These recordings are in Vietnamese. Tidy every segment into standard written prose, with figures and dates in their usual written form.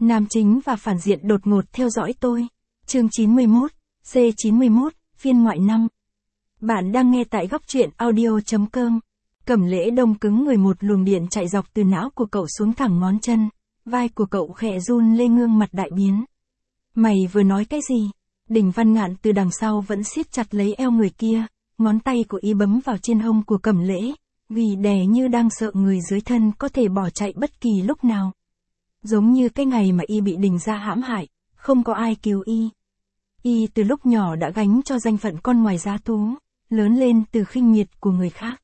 Nam chính và phản diện đột ngột theo dõi tôi. Chương 91, C91, phiên ngoại 5. Bạn đang nghe tại góc truyện audio.com. Cẩm Lễ đông cứng người, một luồng điện chạy dọc từ não của cậu xuống thẳng ngón chân. Vai của cậu khẽ run lên, gương mặt đại biến. Mày vừa nói cái gì? Đỉnh Văn Ngạn từ đằng sau vẫn siết chặt lấy eo người kia, ngón tay của y bấm vào trên hông của Cẩm Lễ, vì đè như đang sợ người dưới thân có thể bỏ chạy bất kỳ lúc nào. Giống như cái ngày mà y bị Đình gia hãm hại, không có ai cứu y. Y từ lúc nhỏ đã gánh cho danh phận con ngoài giá thú, lớn lên từ khinh miệt của người khác.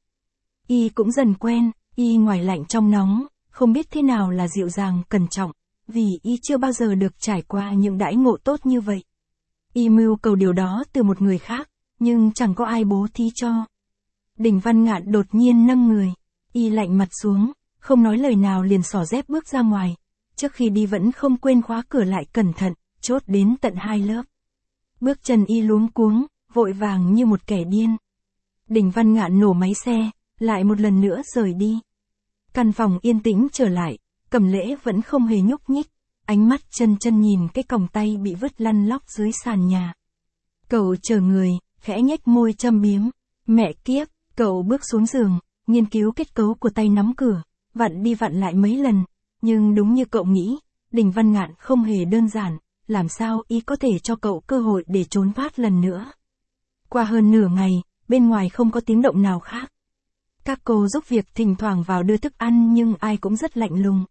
Y cũng dần quen, y ngoài lạnh trong nóng, không biết thế nào là dịu dàng cẩn trọng, vì y chưa bao giờ được trải qua những đãi ngộ tốt như vậy. Y mưu cầu điều đó từ một người khác, nhưng chẳng có ai bố thí cho. Đỉnh Văn Ngạn đột nhiên nâng người, y lạnh mặt xuống, không nói lời nào liền xỏ dép bước ra ngoài. Trước khi đi vẫn không quên khóa cửa lại cẩn thận, chốt đến tận 2 lớp. Bước chân y luống cuống, vội vàng như một kẻ điên. Đỉnh Văn Ngạn nổ máy xe, lại một lần nữa rời đi. Căn phòng yên tĩnh trở lại, Cẩm Lễ vẫn không hề nhúc nhích, ánh mắt chân nhìn cái còng tay bị vứt lăn lóc dưới sàn nhà. Cậu chờ người, khẽ nhếch môi châm biếm. Mẹ kiếp, cậu bước xuống giường, nghiên cứu kết cấu của tay nắm cửa, vặn đi vặn lại mấy lần. Nhưng đúng như cậu nghĩ, Đỉnh Văn Ngạn không hề đơn giản, làm sao y có thể cho cậu cơ hội để trốn thoát lần nữa. Qua hơn nửa ngày, bên ngoài không có tiếng động nào khác. Các cô giúp việc thỉnh thoảng vào đưa thức ăn nhưng ai cũng rất lạnh lùng.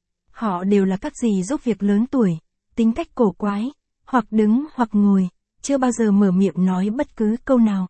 Họ đều là các dì giúp việc lớn tuổi, tính cách cổ quái, hoặc đứng hoặc ngồi, chưa bao giờ mở miệng nói bất cứ câu nào.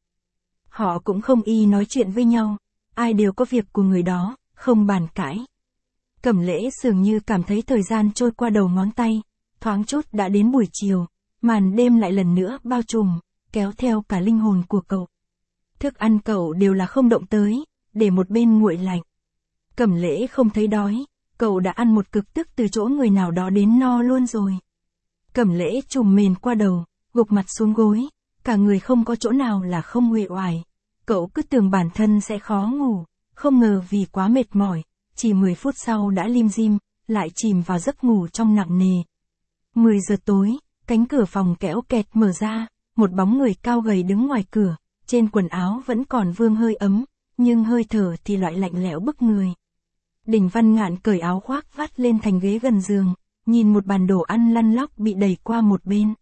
Họ cũng không y nói chuyện với nhau, ai đều có việc của người đó, không bàn cãi. Cẩm Lễ dường như cảm thấy thời gian trôi qua đầu ngón tay, thoáng chốc đã đến buổi chiều, màn đêm lại lần nữa bao trùm, kéo theo cả linh hồn của cậu. Thức ăn cậu đều là không động tới, để một bên nguội lạnh. Cẩm Lễ không thấy đói, cậu đã ăn một cực tức từ chỗ người nào đó đến no luôn rồi. Cẩm Lễ trùm mền qua đầu, gục mặt xuống gối, cả người không có chỗ nào là không uể oải. Cậu cứ tưởng bản thân sẽ khó ngủ, không ngờ vì quá mệt mỏi, chỉ 10 phút sau đã lim dim, lại chìm vào giấc ngủ trong nặng nề. 10 giờ tối, cánh cửa phòng kéo kẹt mở ra, một bóng người cao gầy đứng ngoài cửa, trên quần áo vẫn còn vương hơi ấm, nhưng hơi thở thì loại lạnh lẽo bức người. Đỉnh Văn Ngạn cởi áo khoác vắt lên thành ghế gần giường, nhìn một bàn đồ ăn lăn lóc bị đẩy qua một bên.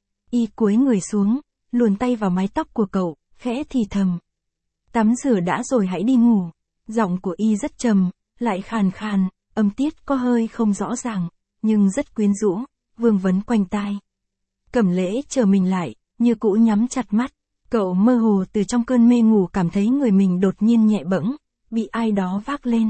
Y cúi người xuống, luồn tay vào mái tóc của cậu, khẽ thì thầm. Tắm rửa đã rồi hãy đi ngủ. Giọng của y rất trầm, lại khàn khàn, âm tiết có hơi không rõ ràng, nhưng rất quyến rũ, vương vấn quanh tai. Cẩm Lễ chờ mình lại, như cũ nhắm chặt mắt. Cậu mơ hồ từ trong cơn mê ngủ cảm thấy người mình đột nhiên nhẹ bẫng, bị ai đó vác lên.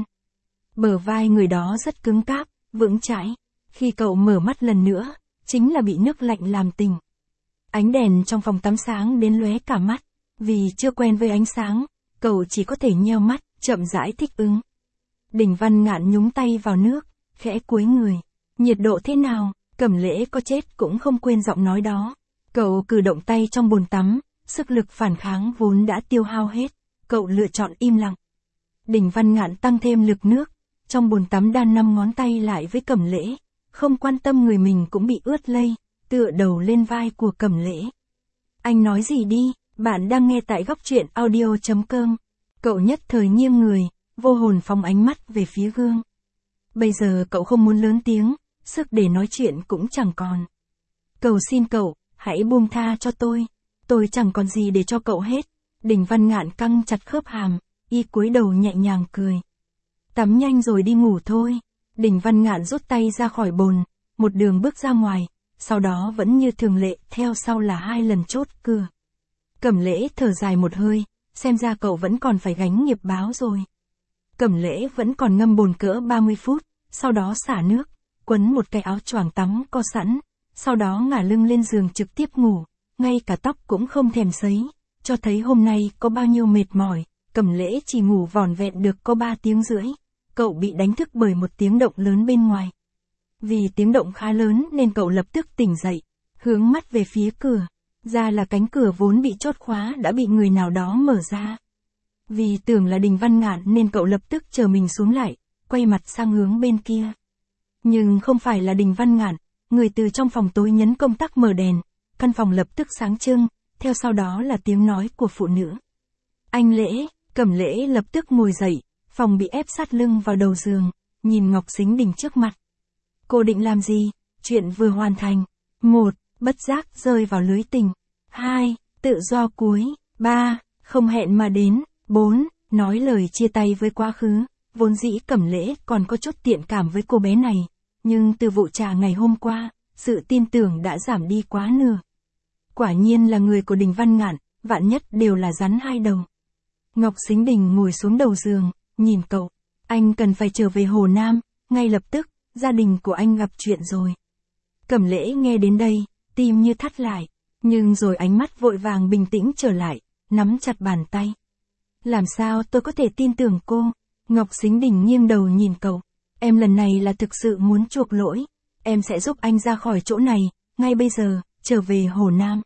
Bờ vai người đó rất cứng cáp, vững chãi. Khi cậu mở mắt lần nữa, chính là bị nước lạnh làm tỉnh. Ánh đèn trong phòng tắm sáng đến lóe cả mắt, vì chưa quen với ánh sáng, cậu chỉ có thể nheo mắt, chậm rãi thích ứng. Đỉnh Văn Ngạn nhúng tay vào nước, khẽ cúi người. Nhiệt độ thế nào? Cẩm Lễ có chết cũng không quên giọng nói đó. Cậu cử động tay trong bồn tắm, sức lực phản kháng vốn đã tiêu hao hết, cậu lựa chọn im lặng. Đỉnh Văn Ngạn tăng thêm lực nước, trong bồn tắm đan 5 ngón tay lại với Cẩm Lễ, không quan tâm người mình cũng bị ướt lây, tựa đầu lên vai của Cẩm Lễ. Anh nói gì đi, bạn đang nghe tại góc truyện audio.com. Cậu nhất thời nghiêng người, vô hồn phóng ánh mắt về phía gương. Bây giờ cậu không muốn lớn tiếng, sức để nói chuyện cũng chẳng còn. Cầu xin cậu, hãy buông tha cho tôi chẳng còn gì để cho cậu hết. Đỉnh Văn Ngạn căng chặt khớp hàm, y cúi đầu nhẹ nhàng cười. Tắm nhanh rồi đi ngủ thôi. Đỉnh Văn Ngạn rút tay ra khỏi bồn, một đường bước ra ngoài, sau đó vẫn như thường lệ theo sau là 2 lần chốt cửa. Cẩm Lễ thở dài một hơi, xem ra cậu vẫn còn phải gánh nghiệp báo rồi. Cẩm Lễ vẫn còn ngâm bồn cỡ 30 phút, sau đó xả nước, quấn một cái áo choàng tắm co sẵn, sau đó ngả lưng lên giường trực tiếp ngủ, ngay cả tóc cũng không thèm sấy, cho thấy hôm nay có bao nhiêu mệt mỏi. Cẩm Lễ chỉ ngủ vỏn vẹn được có 3 tiếng rưỡi, cậu bị đánh thức bởi một tiếng động lớn bên ngoài. Vì tiếng động khá lớn nên cậu lập tức tỉnh dậy, hướng mắt về phía cửa. Ra là cánh cửa vốn bị chốt khóa đã bị người nào đó mở ra. Vì tưởng là Đỉnh Văn Ngạn nên cậu lập tức chờ mình xuống lại, quay mặt sang hướng bên kia. Nhưng không phải là Đỉnh Văn Ngạn, người từ trong phòng tối nhấn công tắc mở đèn, căn phòng lập tức sáng trưng, theo sau đó là tiếng nói của phụ nữ. Anh Lễ, Cẩm Lễ lập tức ngồi dậy, phòng bị ép sát lưng vào đầu giường, nhìn Ngọc Sính Đình trước mặt. Cô định làm gì? Chuyện vừa hoàn thành. 1. Bất giác rơi vào lưới tình. 2. Tự do cuối. 3. Không hẹn mà đến. 4. Nói lời chia tay với quá khứ. Vốn dĩ Cẩm Lễ còn có chút thiện cảm với cô bé này, nhưng từ vụ trà ngày hôm qua, sự tin tưởng đã giảm đi quá nửa. Quả nhiên là người của Đình Văn Ngạn, vạn nhất đều là rắn hai đầu. Ngọc Sính Đình ngồi xuống đầu giường, nhìn cậu. Anh cần phải trở về Hồ Nam, ngay lập tức, gia đình của anh gặp chuyện rồi. Cẩm Lễ nghe đến đây, tim như thắt lại, nhưng rồi ánh mắt vội vàng bình tĩnh trở lại, nắm chặt bàn tay. Làm sao tôi có thể tin tưởng cô? Ngọc Sính Đình nghiêng đầu nhìn cậu. Em lần này là thực sự muốn chuộc lỗi. Em sẽ giúp anh ra khỏi chỗ này, ngay bây giờ, trở về Hồ Nam.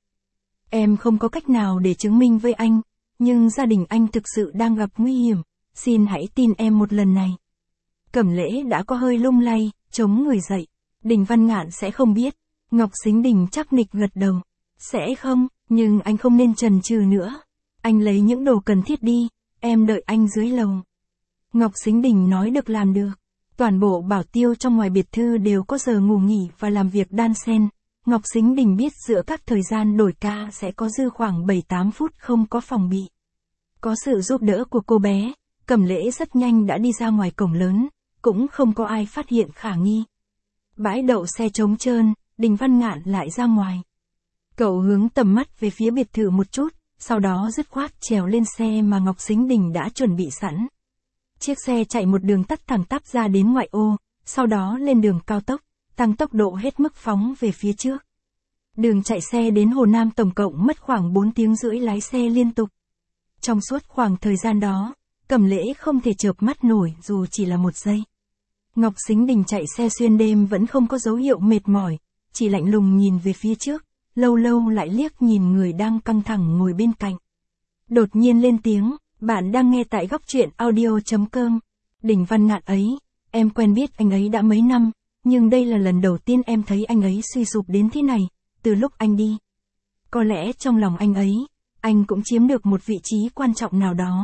Em không có cách nào để chứng minh với anh, nhưng gia đình anh thực sự đang gặp nguy hiểm. Xin hãy tin em một lần này. Cẩm Lễ đã có hơi lung lay, chống người dậy. Đình Văn Ngạn sẽ không biết. Ngọc Sính Đình chắc nịch gật đầu. Sẽ không, nhưng anh không nên chần chừ nữa. Anh lấy những đồ cần thiết đi, em đợi anh dưới lầu. Ngọc Sính Đình nói được làm được. Toàn bộ bảo tiêu trong ngoài biệt thự đều có giờ ngủ nghỉ và làm việc đan xen. Ngọc Sính Đình biết giữa các thời gian đổi ca sẽ có dư khoảng 7-8 phút không có phòng bị. Có sự giúp đỡ của cô bé, Cẩm Lễ rất nhanh đã đi ra ngoài cổng lớn, cũng không có ai phát hiện khả nghi. Bãi đậu xe trống trơn, Đình Văn Ngạn lại ra ngoài. Cậu hướng tầm mắt về phía biệt thự một chút, sau đó dứt khoát trèo lên xe mà Ngọc Sính Đình đã chuẩn bị sẵn. Chiếc xe chạy một đường tắt thẳng tắp ra đến ngoại ô, sau đó lên đường cao tốc, tăng tốc độ hết mức phóng về phía trước. Đường chạy xe đến Hồ Nam tổng cộng mất khoảng 4 tiếng rưỡi lái xe liên tục. Trong suốt khoảng thời gian đó, Cẩm Lễ không thể chợp mắt nổi dù chỉ là một giây. Ngọc Sính Đình chạy xe xuyên đêm vẫn không có dấu hiệu mệt mỏi, chỉ lạnh lùng nhìn về phía trước, lâu lâu lại liếc nhìn người đang căng thẳng ngồi bên cạnh. Đột nhiên lên tiếng, bạn đang nghe tại góc truyện audio.com. Đình Văn Ngạn ấy, em quen biết anh ấy đã mấy năm, nhưng đây là lần đầu tiên em thấy anh ấy suy sụp đến thế này, từ lúc anh đi. Có lẽ trong lòng anh ấy, anh cũng chiếm được một vị trí quan trọng nào đó.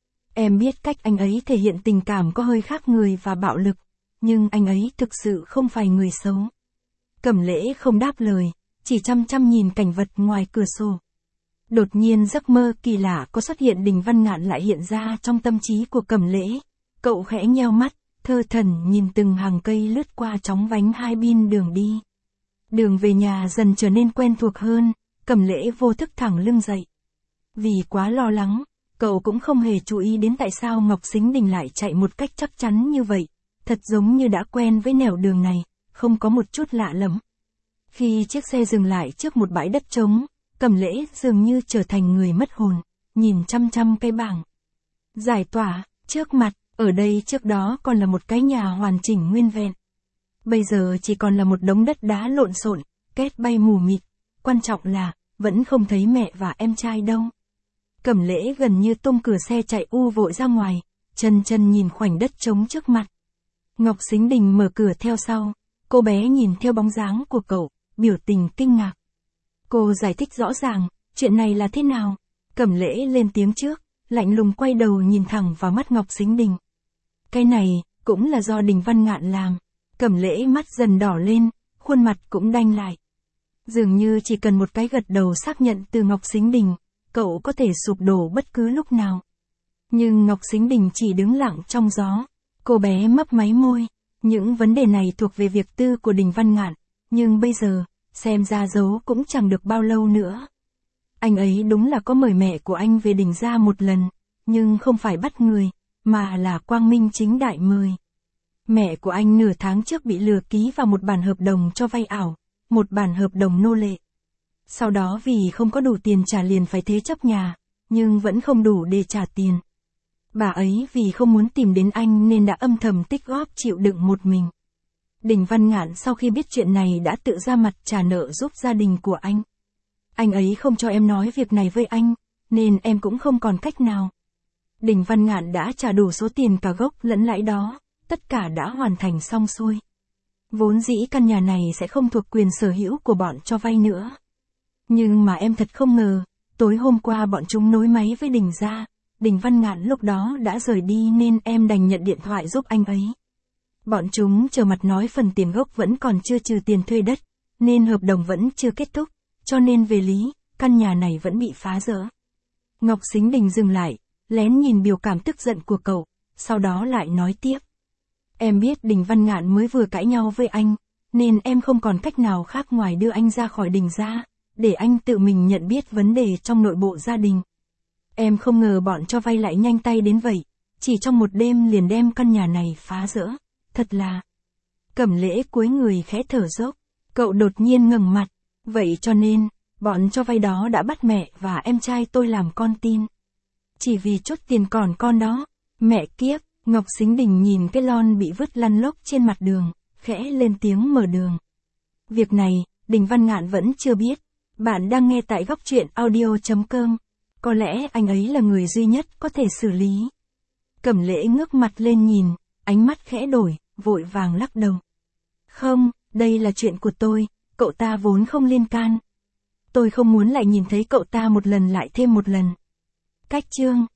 Em biết cách anh ấy thể hiện tình cảm có hơi khác người và bạo lực, nhưng anh ấy thực sự không phải người xấu. Cẩm Lễ không đáp lời, chỉ chăm chăm nhìn cảnh vật ngoài cửa sổ. Đột nhiên giấc mơ kỳ lạ có xuất hiện, Đình Văn Ngạn lại hiện ra trong tâm trí của Cẩm Lễ. Cậu khẽ nheo mắt, thơ thẩn nhìn từng hàng cây lướt qua chóng vánh hai bên đường đi. Đường về nhà dần trở nên quen thuộc hơn, Cẩm Lễ vô thức thẳng lưng dậy. Vì quá lo lắng, cậu cũng không hề chú ý đến tại sao Ngọc Sính Đình lại chạy một cách chắc chắn như vậy, thật giống như đã quen với nẻo đường này, không có một chút lạ lẫm. Khi chiếc xe dừng lại trước một bãi đất trống, Cẩm Lễ dường như trở thành người mất hồn, nhìn chăm chăm cây bảng giải tỏa trước mặt, ở đây trước đó còn là một cái nhà hoàn chỉnh nguyên vẹn. Bây giờ chỉ còn là một đống đất đá lộn xộn, két bay mù mịt, quan trọng là, vẫn không thấy mẹ và em trai đâu. Cẩm Lễ gần như tung cửa xe chạy vội ra ngoài, chân nhìn khoảnh đất trống trước mặt. Ngọc Sính Đình mở cửa theo sau, cô bé nhìn theo bóng dáng của cậu, biểu tình kinh ngạc. Cô giải thích rõ ràng, chuyện này là thế nào? Cẩm Lễ lên tiếng trước, lạnh lùng quay đầu nhìn thẳng vào mắt Ngọc Sính Đình. Cái này, cũng là do Đình Văn Ngạn làm. Cẩm Lễ mắt dần đỏ lên, khuôn mặt cũng đanh lại. Dường như chỉ cần một cái gật đầu xác nhận từ Ngọc Sính Đình, cậu có thể sụp đổ bất cứ lúc nào. Nhưng Ngọc Sính Đình chỉ đứng lặng trong gió. Cô bé mấp máy môi. Những vấn đề này thuộc về việc tư của Đình Văn Ngạn, nhưng bây giờ, xem ra giấu cũng chẳng được bao lâu nữa. Anh ấy đúng là có mời mẹ của anh về Đình gia một lần, nhưng không phải bắt người, mà là quang minh chính đại mời. Mẹ của anh nửa tháng trước bị lừa ký vào một bản hợp đồng cho vay ảo, một bản hợp đồng nô lệ. Sau đó vì không có đủ tiền trả liền phải thế chấp nhà, nhưng vẫn không đủ để trả tiền. Bà ấy vì không muốn tìm đến anh nên đã âm thầm tích góp chịu đựng một mình. Đình Văn Ngạn sau khi biết chuyện này đã tự ra mặt trả nợ giúp gia đình của anh. Anh ấy không cho em nói việc này với anh, nên em cũng không còn cách nào. Đình Văn Ngạn đã trả đủ số tiền cả gốc lẫn lãi đó, tất cả đã hoàn thành xong xuôi. Vốn dĩ căn nhà này sẽ không thuộc quyền sở hữu của bọn cho vay nữa. Nhưng mà em thật không ngờ, tối hôm qua bọn chúng nối máy với Đình ra. Đình Văn Ngạn lúc đó đã rời đi nên em đành nhận điện thoại giúp anh ấy. Bọn chúng trở mặt nói phần tiền gốc vẫn còn chưa trừ tiền thuê đất, nên hợp đồng vẫn chưa kết thúc, cho nên về lý, căn nhà này vẫn bị phá rỡ. Ngọc Sính Đình dừng lại, lén nhìn biểu cảm tức giận của cậu, sau đó lại nói tiếp. Em biết Đình Văn Ngạn mới vừa cãi nhau với anh, nên em không còn cách nào khác ngoài đưa anh ra khỏi Đình ra, để anh tự mình nhận biết vấn đề trong nội bộ gia đình. Em không ngờ bọn cho vay lại nhanh tay đến vậy, chỉ trong một đêm liền đem căn nhà này phá rỡ, thật là... Cẩm Lễ cúi người khẽ thở dốc, cậu đột nhiên ngẩng mặt, vậy cho nên, bọn cho vay đó đã bắt mẹ và em trai tôi làm con tin. Chỉ vì chốt tiền còn con đó, mẹ kiếp, Ngọc Sính Đình nhìn cái lon bị vứt lăn lóc trên mặt đường, khẽ lên tiếng mở đường. Việc này, Đình Văn Ngạn vẫn chưa biết. Bạn đang nghe tại góc truyện audio.com. Có lẽ anh ấy là người duy nhất có thể xử lý. Cẩm Lễ ngước mặt lên nhìn, ánh mắt khẽ đổi, vội vàng lắc đầu. Không, đây là chuyện của tôi, cậu ta vốn không liên can. Tôi không muốn lại nhìn thấy cậu ta một lần lại thêm một lần. Cách chương